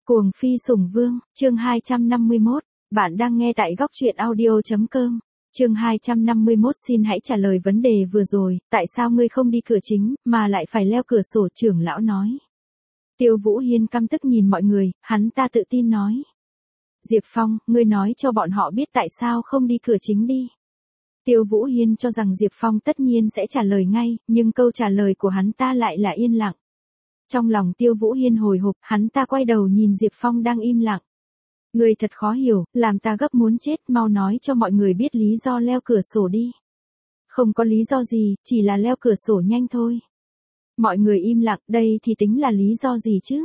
Cuồng phi sủng vương, chương 251, bạn đang nghe tại góc truyện audio.com. Chương 251 xin hãy trả lời vấn đề vừa rồi, tại sao ngươi không đi cửa chính, mà lại phải leo cửa sổ, trưởng lão nói. Tiêu Vũ Hiên căm tức nhìn mọi người, hắn ta tự tin nói. Diệp Phong, ngươi nói cho bọn họ biết tại sao không đi cửa chính đi. Tiêu Vũ Hiên cho rằng Diệp Phong tất nhiên sẽ trả lời ngay, nhưng câu trả lời của hắn ta lại là yên lặng. Trong lòng Tiêu Vũ Hiên hồi hộp, hắn ta quay đầu nhìn Diệp Phong đang im lặng. Ngươi thật khó hiểu, làm ta gấp muốn chết, mau nói cho mọi người biết lý do leo cửa sổ đi. Không có lý do gì, chỉ là leo cửa sổ nhanh thôi. Mọi người im lặng, đây thì tính là lý do gì chứ?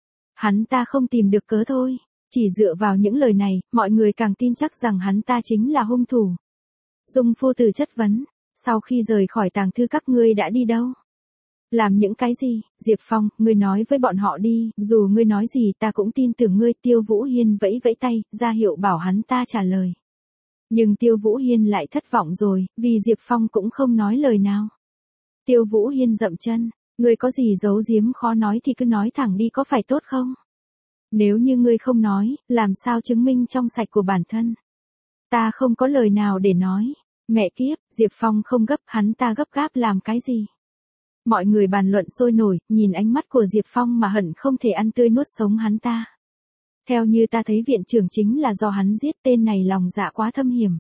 Hắn ta không tìm được cớ thôi. Chỉ dựa vào những lời này, mọi người càng tin chắc rằng hắn ta chính là hung thủ. Dung Phu Tử chất vấn, sau khi rời khỏi tàng thư các ngươi đã đi đâu? Làm những cái gì? Diệp Phong, ngươi nói với bọn họ đi, dù ngươi nói gì ta cũng tin tưởng ngươi. Tiêu Vũ Hiên vẫy vẫy tay, ra hiệu bảo hắn ta trả lời. Nhưng Tiêu Vũ Hiên lại thất vọng rồi, vì Diệp Phong cũng không nói lời nào. Tiêu Vũ Hiên dậm chân, ngươi có gì giấu giếm khó nói thì cứ nói thẳng đi có phải tốt không? Nếu như ngươi không nói, làm sao chứng minh trong sạch của bản thân? Ta không có lời nào để nói. Mẹ kiếp, Diệp Phong không gấp, hắn ta gấp gáp làm cái gì? Mọi người bàn luận sôi nổi, nhìn ánh mắt của Diệp Phong mà hận không thể ăn tươi nuốt sống hắn ta. Theo như ta thấy viện trưởng chính là do hắn giết, tên này lòng dạ quá thâm hiểm.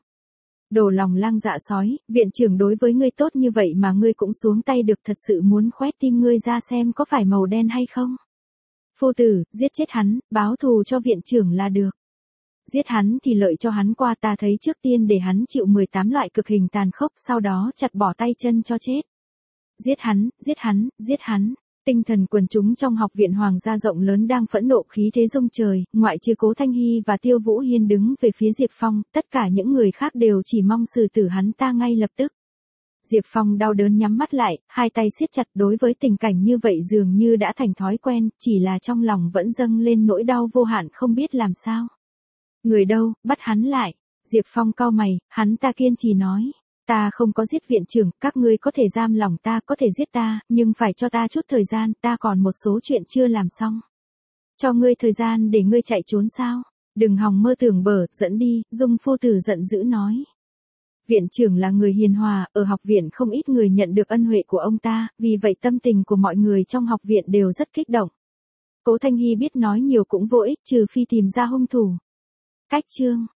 Đồ lòng lang dạ sói, viện trưởng đối với ngươi tốt như vậy mà ngươi cũng xuống tay được, thật sự muốn khoét tim ngươi ra xem có phải màu đen hay không. Phu tử, giết chết hắn, báo thù cho viện trưởng là được. Giết hắn thì lợi cho hắn qua, ta thấy trước tiên để hắn chịu 18 loại cực hình tàn khốc, sau đó chặt bỏ tay chân cho chết. Giết hắn, giết hắn, giết hắn. Tinh thần quần chúng trong học viện Hoàng gia rộng lớn đang phẫn nộ, khí thế rung trời, ngoại trừ Cố Thanh Hy và Tiêu Vũ Hiên đứng về phía Diệp Phong, tất cả những người khác đều chỉ mong xử tử hắn ta ngay lập tức. Diệp Phong đau đớn nhắm mắt lại, hai tay siết chặt, đối với tình cảnh như vậy dường như đã thành thói quen, chỉ là trong lòng vẫn dâng lên nỗi đau vô hạn không biết làm sao. Người đâu, bắt hắn lại. Diệp Phong cau mày, hắn ta kiên trì nói. Ta không có giết viện trưởng, các ngươi có thể giam lỏng ta, có thể giết ta, nhưng phải cho ta chút thời gian, ta còn một số chuyện chưa làm xong. Cho ngươi thời gian để ngươi chạy trốn sao? Đừng hòng mơ tưởng bở, dẫn đi, Dung Phu Tử giận dữ nói. Viện trưởng là người hiền hòa, ở học viện không ít người nhận được ân huệ của ông ta, vì vậy tâm tình của mọi người trong học viện đều rất kích động. Cố Thanh Hy biết nói nhiều cũng vô ích, trừ phi tìm ra hung thủ. Cách chương